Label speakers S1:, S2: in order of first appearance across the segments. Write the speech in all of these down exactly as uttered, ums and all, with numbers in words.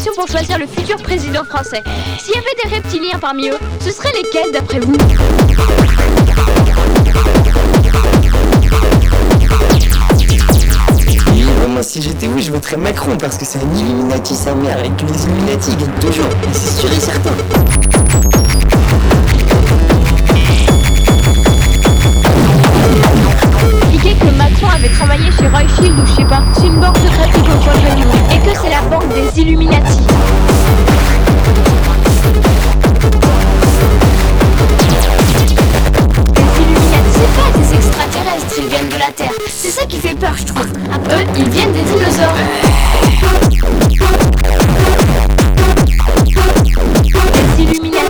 S1: question pour choisir le futur président français. S'il y avait des reptiliens parmi eux, ce seraient lesquels d'après vous?
S2: Oui, bah moi si j'étais vous, je voterais Macron parce que c'est un Illuminati sa mère avec les Illuminati ils gagnent toujours, et c'est sûr et certain.
S1: Expliquer que Macron avait travaillé chez Rothschild ou je sais pas, c'est une banque secrète qui contrôlerait le monde, et que c'est la banque des Illuminati. Les Illuminati, c'est pas des extraterrestres, ils viennent de la Terre. C'est ça qui fait peur, je trouve. Eux, ils viennent des dinosaures. Les Illuminati.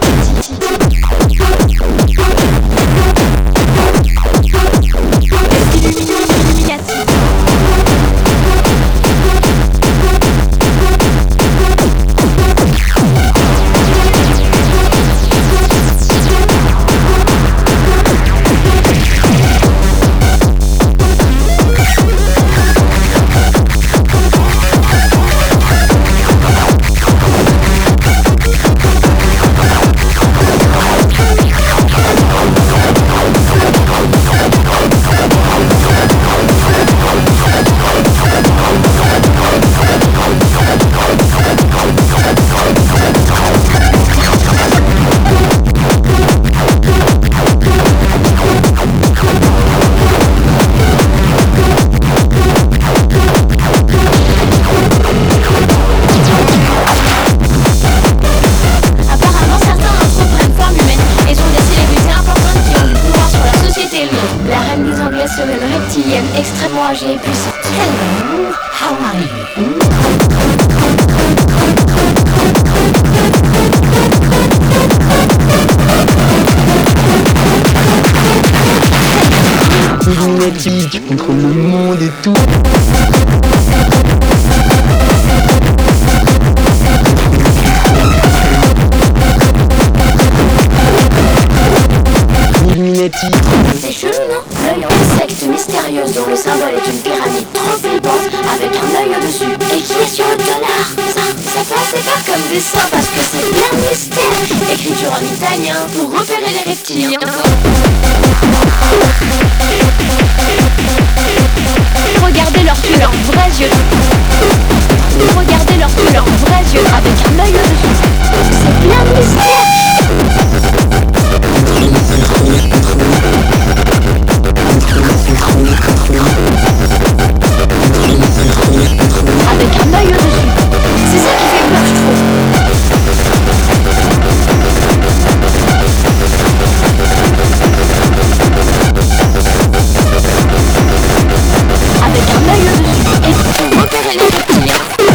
S1: Extrêmement âgée et puissante. Hello, how are you?
S2: Illuminati, tu contrôles le monde et tout. Illuminati.
S1: C'est chelou, non? L'œil en secte mystérieuse dont le symbole est une pyramide trop flippante avec un œil au-dessus et qui est sur le dollar. Ça, ça fait assez peur comme dessin parce que c'est plein de mystères. Écriture en italien pour repérer les reptiliens. Regardez leurs yeux, leurs vrais yeux. Regardez leurs yeux, leurs vrais yeux avec un œil au-dessus. C'est plein de mystères. Avec un œil au-dessus. C'est ça qui fait peur, je trouve. Avec un œil au-dessus. Et pour repérer les reptiliens.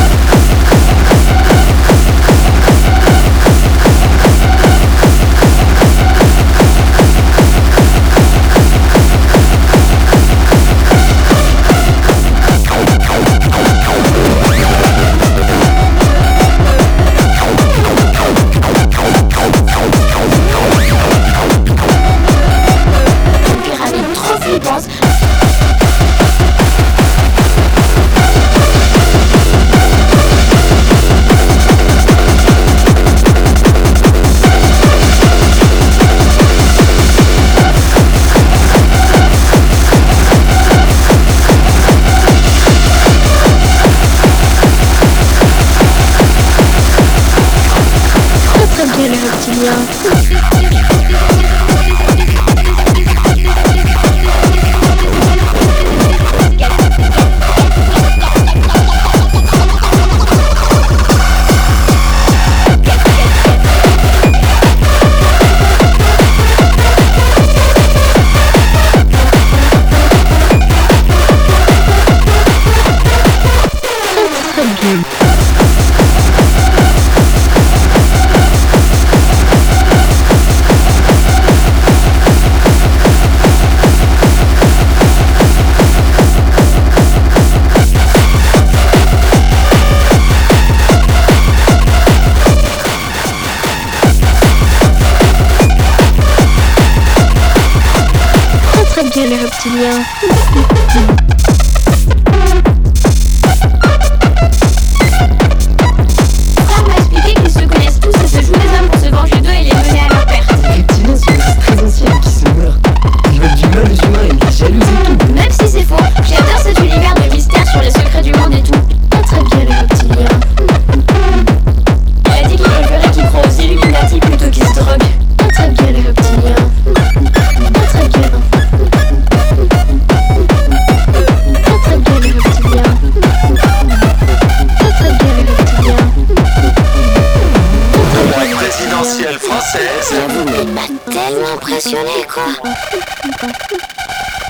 S1: bien les reptiliens.
S3: présidentielle française.
S1: J'avoue, mais il m'a tellement impressionné, quoi.